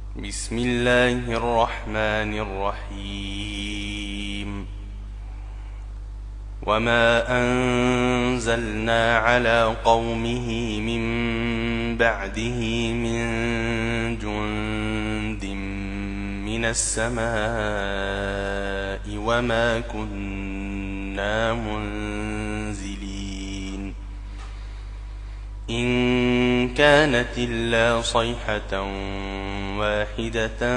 بسم الله الرحمن الرحيم. وما أنزلنا على قومه من بعده من جند من السماء وما كنا منزلين إن كانت إلا صيحة واحدة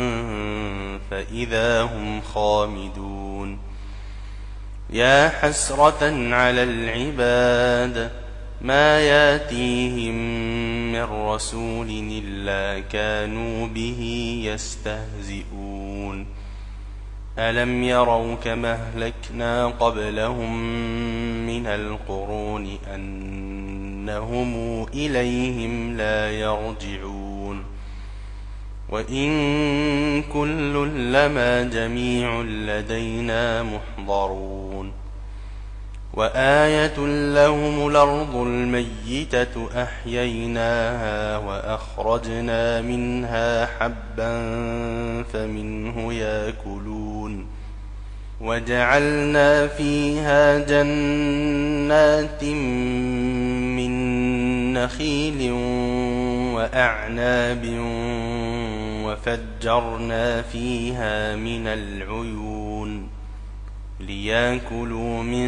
فإذا هم خامدون. يا حسرة على العباد ما ياتيهم من رسول إلا كانوا به يستهزئون. ألم يروا كما أهلكنا قبلهم من القرون أنهم إليهم لا يرجعون. وإن كل لما جميع لدينا محضرون. وآية لهم الأرض الميتة أحييناها وأخرجنا منها حبا فمنه يأكلون. وجعلنا فيها جنات من نخيل وأعناب وفجرنا فيها من العيون ليأكلوا من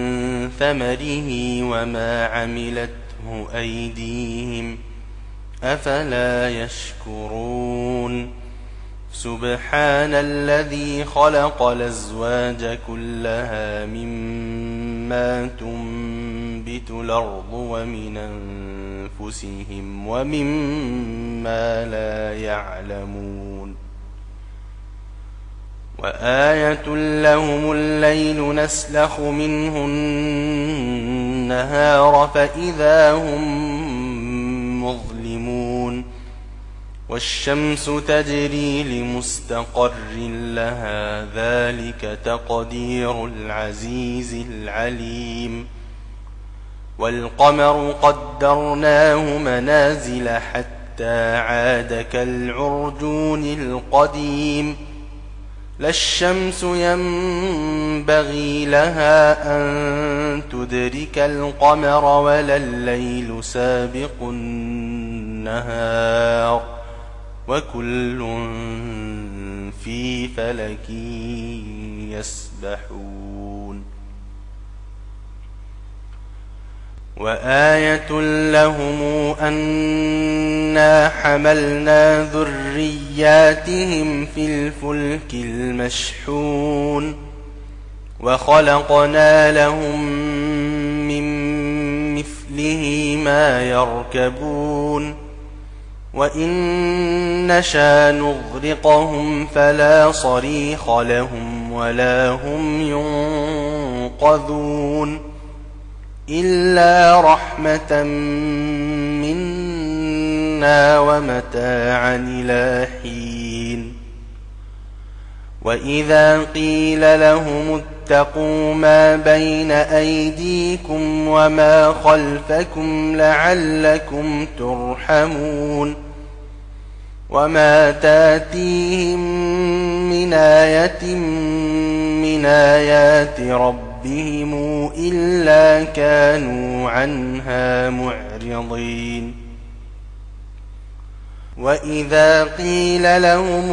ثمره وما عملته أيديهم أفلا يشكرون. سبحان الذي خلق الأزواج كلها مما تنبت الأرض ومن أنفسهم ومما لا يعلمون. وآية لهم الليل نسلخ منه النهار فإذا هم مظلمون. والشمس تجري لمستقر لها ذلك تقدير العزيز العليم. والقمر قدرناه منازل حتى عاد كالعرجون القديم. لا الشمس ينبغي لها أن تدرك القمر ولا الليل سابق النهار وكل في فلك يسبحون. وآية لهم أنا حملنا ذرياتهم في الفلك المشحون وخلقنا لهم من مثله ما يركبون. وإن نشأ نغرقهم فلا صريخ لهم ولا هم ينقذون إلا رحمة منا ومتاعا إلى حين. وإذا قيل لهم اتقوا ما بين أيديكم وما خلفكم لعلكم ترحمون. وما تاتيهم من آية من آيات ربهم إلا كانوا عنها معرضين. وإذا قيل لهم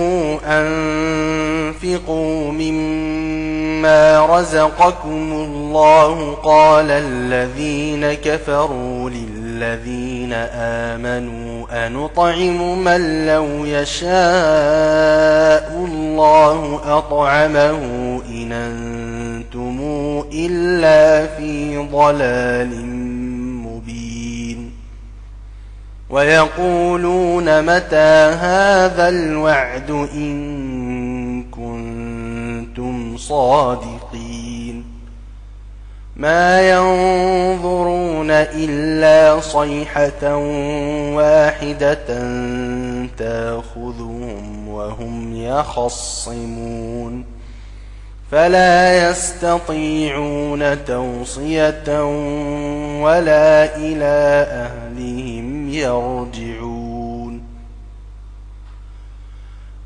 أنفقوا مما رزقكم الله قال الذين كفروا للذين آمنوا أنطعم من لو يشاء الله أطعمه إن أنتم إلا في ضلال مبين. ويقولون متى هذا الوعد إن كنتم صادقين. ما ينظرون إلا صيحة واحدة تأخذهم وهم يخصمون فلا يستطيعون توصية ولا إلى أهلهم يرجعون.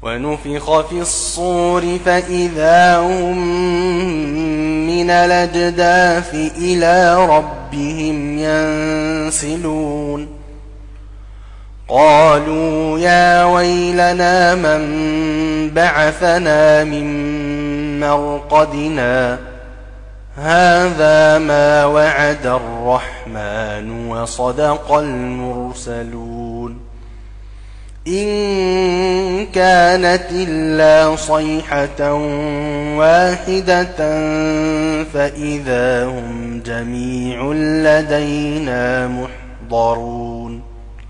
ونفخ في الصور فإذا هم من الأجداث إلى ربهم ينسلون قالوا يا ويلنا من بعثنا من مرقدنا هذا ما وعد الرحمن وصدق المرسلون إن كانت إلا صيحة واحدة فإذا هم جميع لدينا محضرون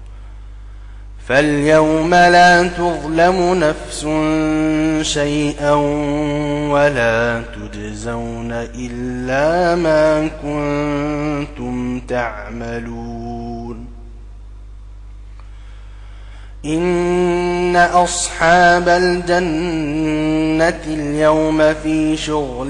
فاليوم لا تظلم نفس شيئا ولا تجزون إلا ما كنتم تعملون إن أصحاب الجنة اليوم في شغل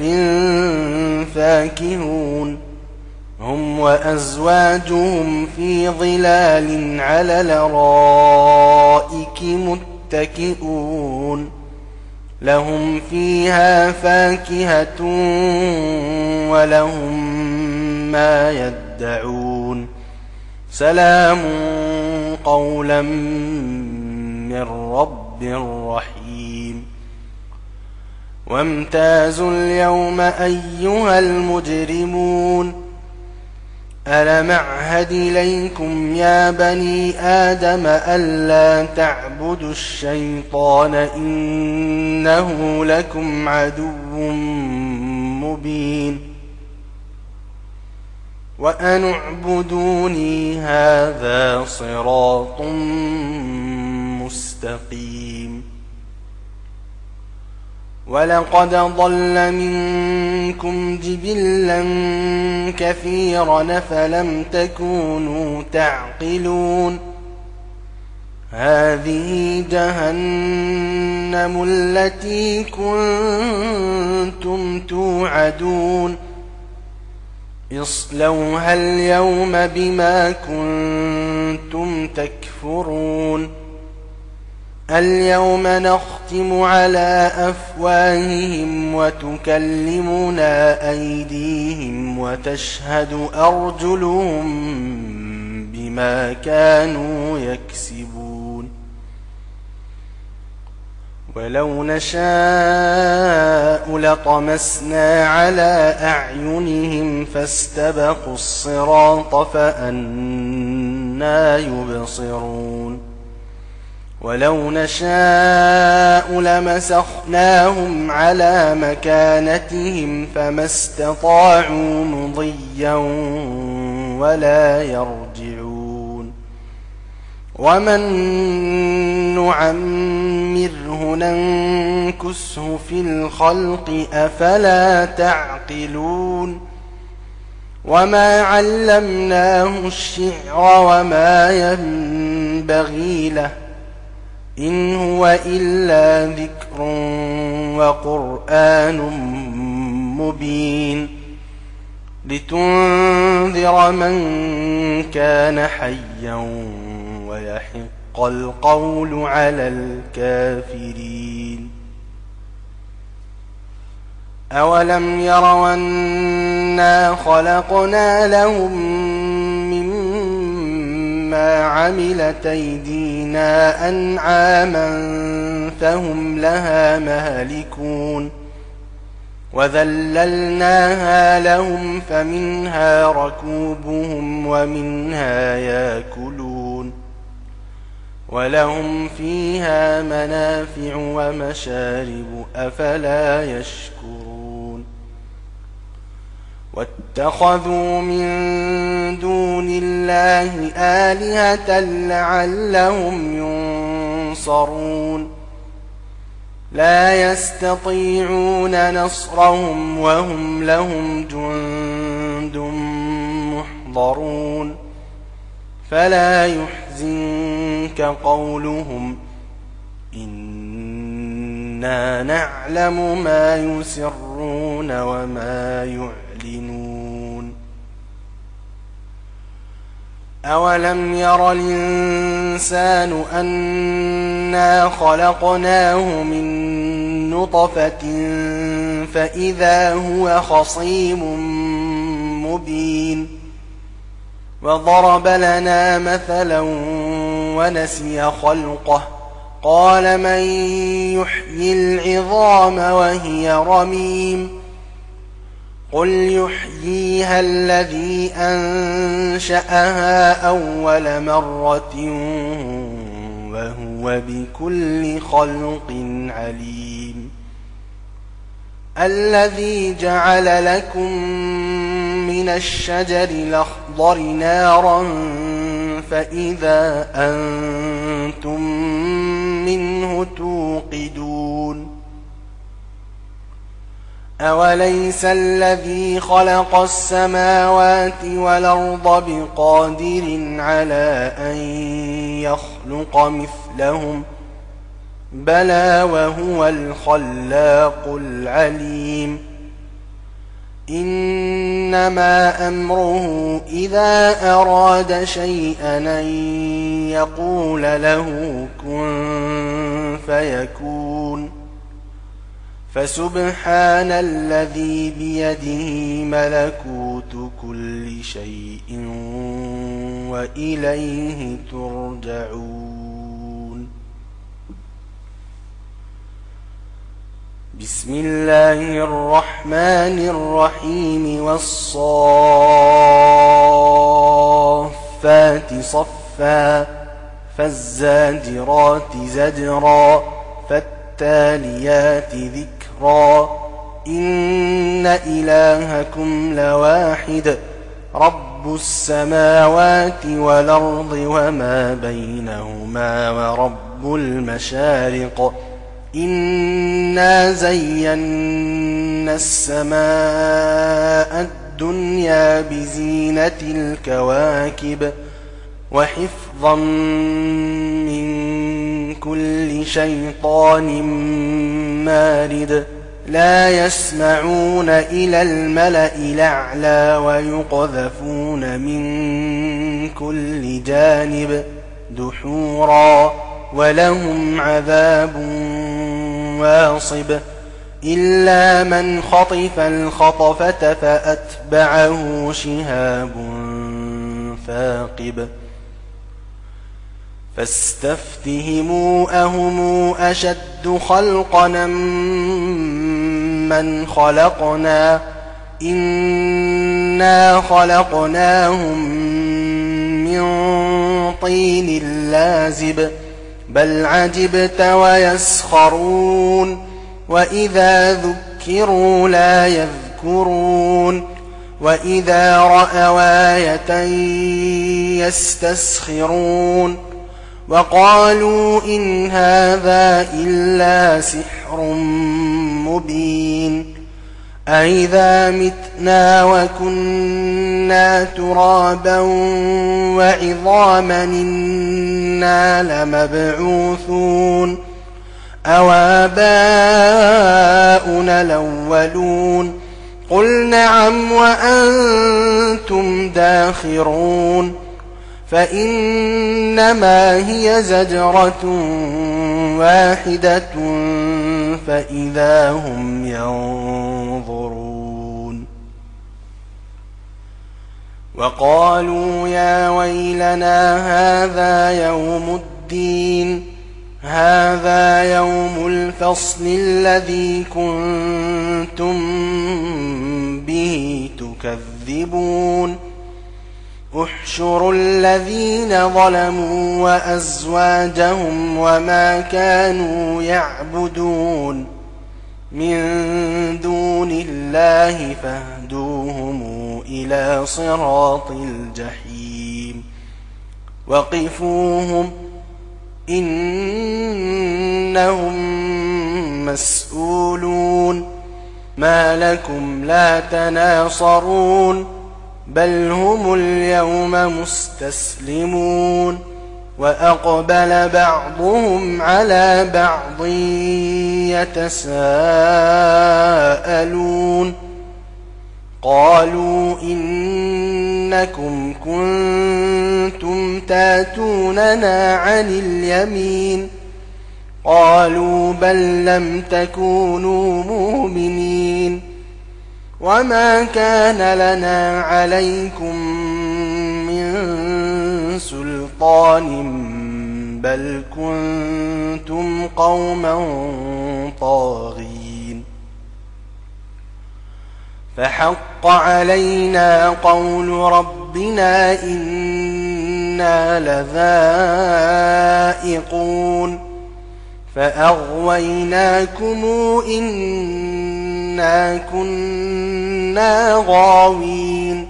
فاكهون هم وأزواجهم في ظلال على الأرائك متكئون لهم فيها فاكهة ولهم ما يدعون سلام قولا من رب رحيم وامتازوا اليوم أيها المجرمون ألم أعهد إليكم يا بني آدم ألا تعبدوا الشيطان إنه لكم عدو مبين وأن اعبدوني هذا صراط مستقيم ولقد ضل منكم جبلا كثيرا فلم تكونوا تعقلون هذه جهنم التي كنتم توعدون اصلوها اليوم بما كنتم تكفرون اليوم نختم على أفواههم وتكلمنا أيديهم وتشهد أرجلهم بما كانوا يكسبون ولو نشاء لطمسنا على أعينهم فاستبقوا الصراط فأنى يبصرون ولو نشاء لمسخناهم على مكانتهم فما استطاعوا مضيا ولا يرجعون ومن نعمره ننكسه في الخلق أفلا تعقلون وما علمناه الشعر وما ينبغي له إن هو إلا ذكر وقرآن مبين لتنذر من كان حيا ويحق القول على الكافرين أولم يروا أنا خلقنا لهم مما عملت أيدينا أنعاما فهم لها مهلكون وذللناها لهم فمنها ركوبهم ومنها يأكلون ولهم فيها منافع ومشارب أفلا يشكرون واتخذوا من دون الله آلهة لعلهم ينصرون لا يستطيعون نصرهم وهم لهم جند محضرون فلا يحزنك قولهم إنا نعلم ما يسرون وما يعلنون أولم ير الإنسان الإنسان أنا خلقناه من نطفة فإذا هو خصيم مبين وضرب لنا مثلا ونسي خلقه قال من يحيي العظام وهي رميم قل يحييها الذي أنشأها أول مرة وهو بكل خلق عليم الذي جعل لكم من الشجر الأخضر نارا فإذا أنتم منه توقدون أوليس الذي خلق السماوات والأرض بقادر على أن يخلق مثلهم بلى وهو الخلاق العليم إنما أمره إذا أراد شيئا أن يقول له كن فيكون فسبحان الذي بيده ملكوت كل شيء وإليه ترجعون بسم الله الرحمن الرحيم والصافات صفا فالزاجرات زجرا فالتاليات ذكرا إن إلهكم لواحد رب السماوات والأرض وما بينهما ورب المشارق إنا زينا السماء الدنيا بزينة الكواكب وحفظا من كل شيطان مارد لا يسمعون إلى الملأ الأعلى ويقذفون من كل جانب دحورا ولهم عذاب واصب إلا من خطف الخطفة فأتبعه شهاب ثاقب فاستفتهموا أهم أشد خلقنا من خلقنا إنا خلقناهم من طين لازب بل عجبت ويسخرون وإذا ذكروا لا يذكرون وإذا رأوا آية يستسخرون وقالوا إن هذا إلا سحر مبين أإذا متنا وكنا ترابا وعظاما إنا لمبعوثون أوآباؤنا الأولون قل نعم وأنتم داخرون فإنما هي زجرة واحدة فإذا هم ينظرون وقالوا يا ويلنا هذا يوم الدين هذا يوم الفصل الذي كنتم به تكذبون احشروا الذين ظلموا وأزواجهم وما كانوا يعبدون من دون الله فاهدوهم إلى صراط الجحيم وقفوهم إنهم مسؤولون ما لكم لا تناصرون بل هم اليوم مستسلمون وأقبل بعضهم على بعض يتساءلون قالوا إنا إنكم كنتم تاتوننا عن اليمين قالوا بل لم تكونوا مؤمنين وما كان لنا عليكم من سلطان بل كنتم قوما طاغين فحق علينا قول ربنا إنا لذائقون فأغويناكم إنا كنا غاوين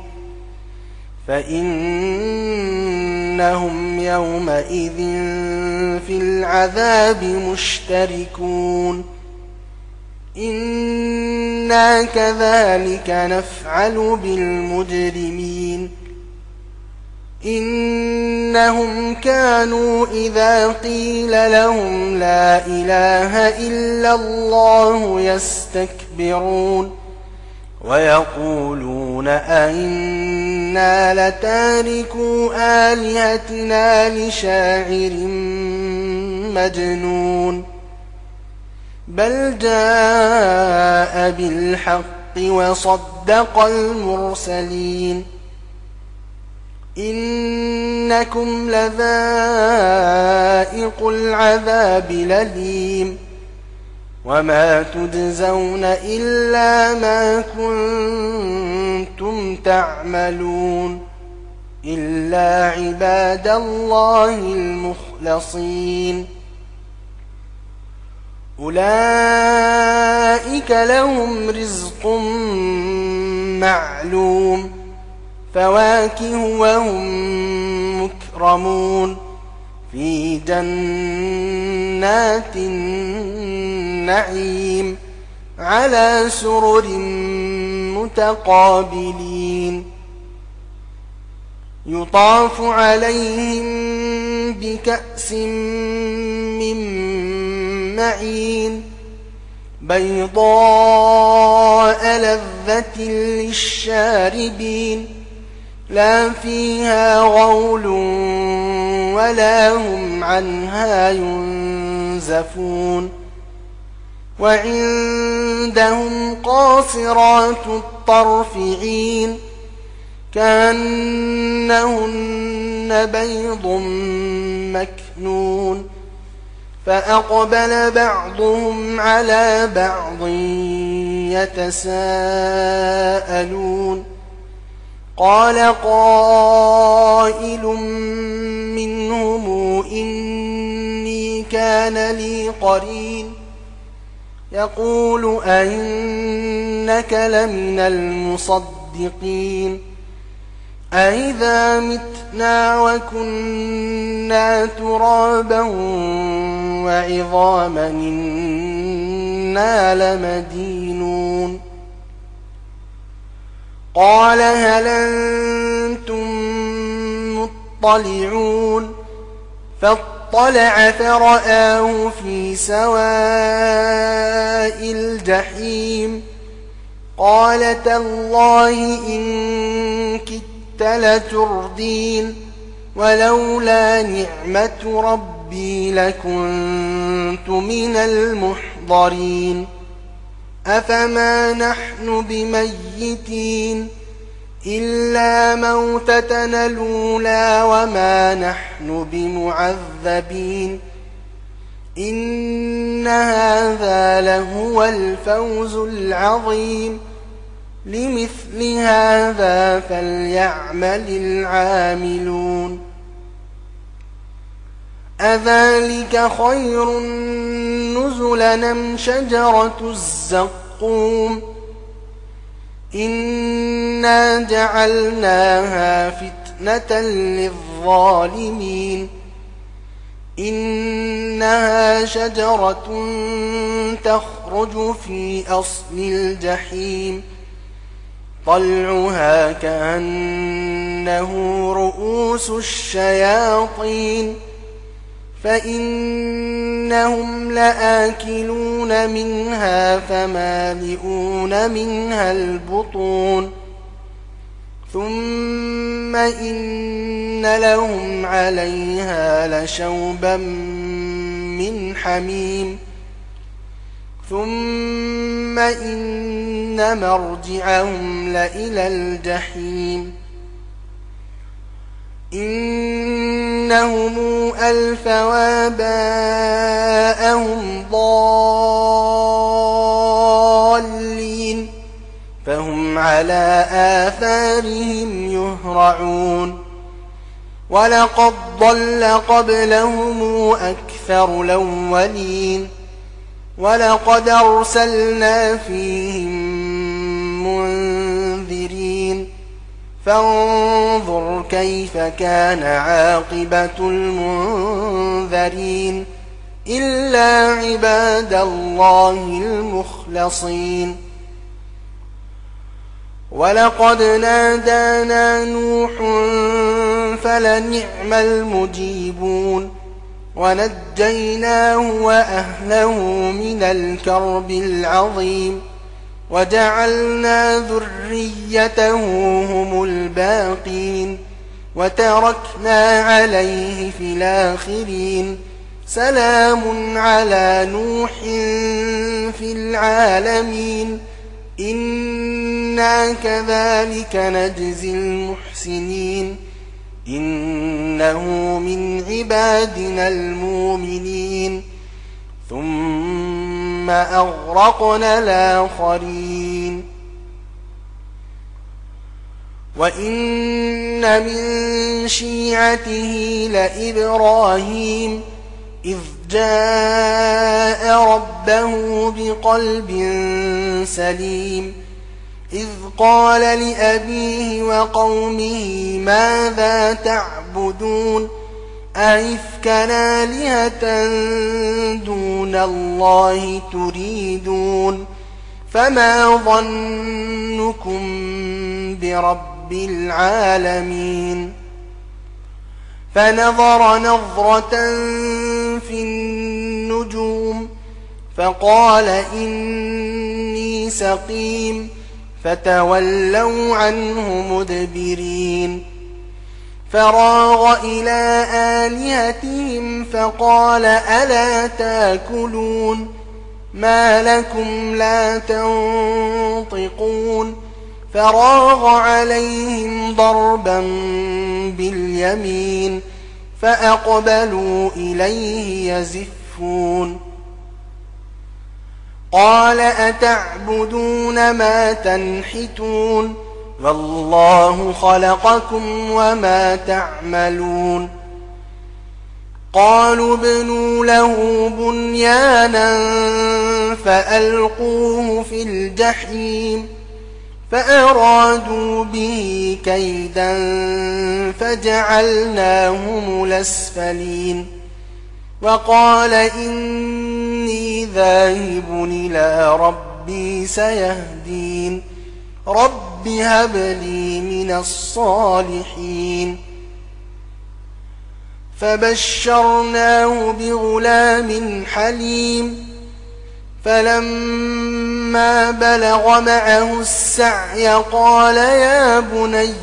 فإنهم يومئذ في العذاب مشتركون إنا كذلك نفعل بالمجرمين إنهم كانوا إذا قيل لهم لا إله إلا الله يستكبرون ويقولون أئنا لتاركو آلهتنا لشاعر مجنون بل جاء بالحق وصدق المرسلين إنكم لذائق العذاب الأليم وما تجزون إلا ما كنتم تعملون إلا عباد الله المخلصين أولئك لهم رزق معلوم فواكه وهم مكرمون في جنات النعيم على سرر متقابلين يطاف عليهم بكأس من معين بيضاء لذة للشاربين لا فيها غول ولا هم عنها ينزفون وعندهم قاصرات الطرف عين كأنهن بيض مكنون فأقبل بعضهم على بعض يتساءلون قال قائل منهم إني كان لي قرين يقول أئنك لمن المصدقين أئذا متنا وكنا ترابا وعظاما إنا لمدينون قال هل أنتم مطلعون فاطلع فرآه في سواء الجحيم قال تالله إن كدت لتردين ولولا نعمة ربي لكنت من المحضرين أفما نحن بميتين إلا موتتنا الأولى وما نحن بمعذبين إن هذا لهو الفوز العظيم لمثل هذا فليعمل العاملون أذلك خير نزلا أم شجرة الزقوم إنا جعلناها فتنة للظالمين إنها شجرة تخرج في أصل الجحيم طلعها كأنه رؤوس الشياطين فإنهم لآكلون منها فمالئون منها البطون ثم إن لهم عليها لشوبا من حميم ثم إن مرجعهم لإلى الجحيم إنهم ألفوا آباءهم ضالين فهم على آثارهم يهرعون ولقد ضل قبلهم أكثر الأولين ولقد أرسلنا فيهم منذرين فانظر كيف كان عاقبة المنذرين إلا عباد الله المخلصين ولقد نادانا نوح فلنعم المجيبون ونجيناه وأهله من الكرب العظيم وجعلنا ذريته هم الباقين وتركنا عليه في الآخرين سلام على نوح في العالمين إنا كذلك نجزي المحسنين إنه من عبادنا المؤمنين ثم أغرقنا الآخرين وإن من شيعته لإبراهيم إذ جاء ربه بقلب سليم إذ قال لأبيه وقومه ماذا تعبدون أئفكا آلهة دون الله تريدون فما ظنكم برب العالمين فنظر نظرة في النجوم فقال إني سقيم فتولوا عنه مدبرين فراغ إلى آلهتهم فقال ألا تاكلون ما لكم لا تنطقون فراغ عليهم ضربا باليمين فأقبلوا إليه يزفون قال أتعبدون ما تنحتون والله خلقكم وما تعملون قالوا ابنوا له بنيانا فألقوه في الجحيم فأرادوا به كيدا فجعلناهم الأسفلين وقال إني ذاهب إلى ربي سيهدين رب هب لي من الصالحين فبشرناه بغلام حليم فلما بلغ معه السعي قال يا بني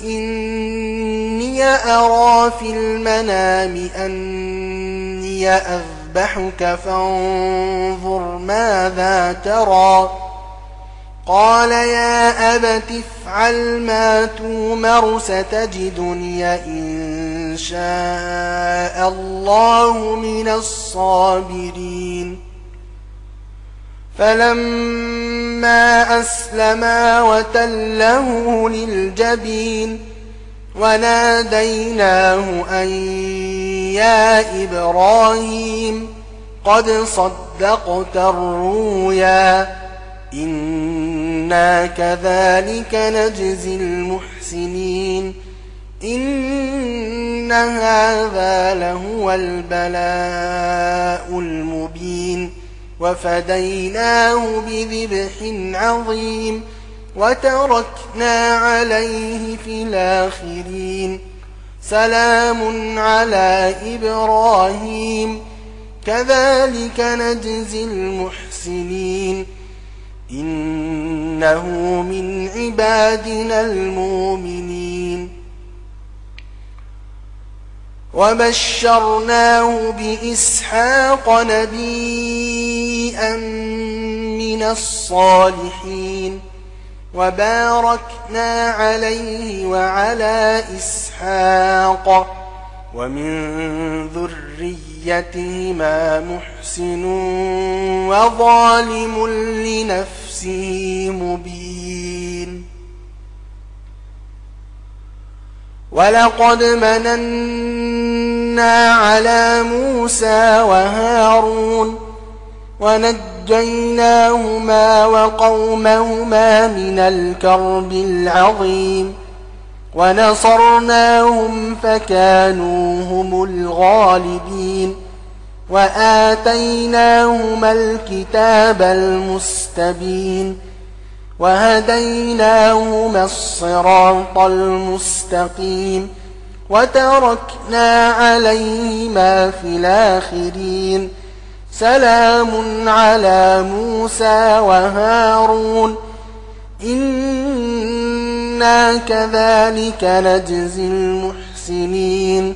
إني أرى في المنام أني أذبحك فانظر ماذا ترى قال يا أبت افعل ما تومر ستجدني إن شاء الله من الصابرين فلما أسلما وتله للجبين وناديناه أن يا إبراهيم قد صدقت الرؤيا إنا كذلك نجزي المحسنين إن هذا لهو البلاء المبين وفديناه بذبح عظيم وتركنا عليه في الآخرين سلام على إبراهيم كذلك نجزي المحسنين إنه من عبادنا المؤمنين وبشرناه بإسحاق نبيا من الصالحين وباركنا عليه وعلى إسحاق ومن ذريتهما محسن وظالم لنفسه مبين ولقد مننا على موسى وهارون ونجيناهما وقومهما من الكرب العظيم ونصرناهم فكانوا هم الغالبين وآتيناهما الكتاب المستبين وهديناهما الصراط المستقيم وتركنا عليهما في الآخرين سلام على موسى وهارون إنا كذلك نجزي المحسنين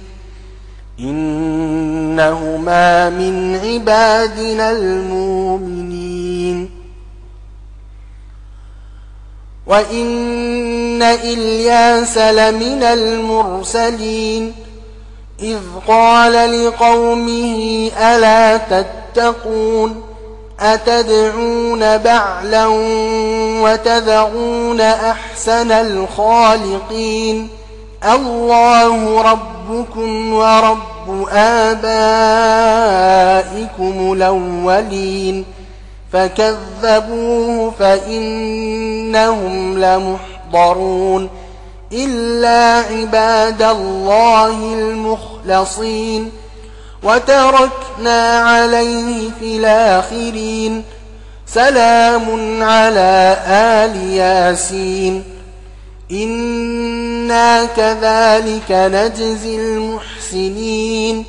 إنهما من عبادنا المؤمنين وإن إلياس لمن المرسلين إذ قال لقومه ألا تتقون أتدعون بعلا وتذرون أحسن الخالقين الله ربكم ورب آبائكم الأولين فكذبوه فإنهم لمحضرون إلا عباد الله المخلصين وتركنا عليه في الآخرين سلام على آل ياسين إنا كذلك نجزي المحسنين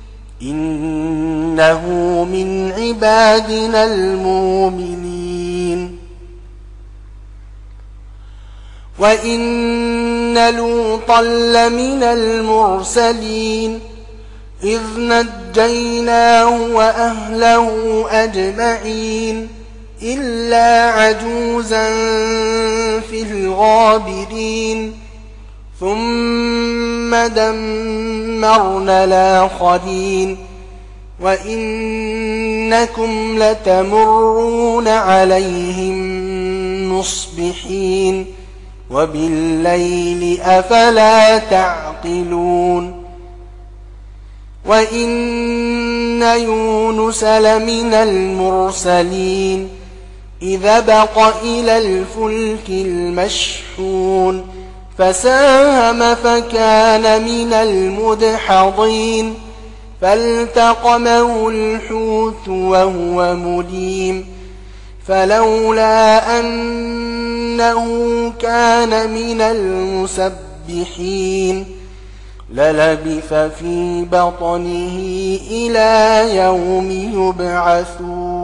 إنه من عبادنا المؤمنين وإن لوطا لمن المرسلين إذ نجيناه وأهله أجمعين إلا عجوزا في الغابرين ثم دمرنا الآخرين وإنكم لتمرون عليهم مصبحين وبالليل أفلا تعقلون وإن يونس لمن المرسلين إذا بق إلى الفلك المشحون فساهم فكان من المدحضين فالتقمه الحوت وهو مليم فلولا أنه كان من المسبحين للبث في بطنه إلى يوم يبعثون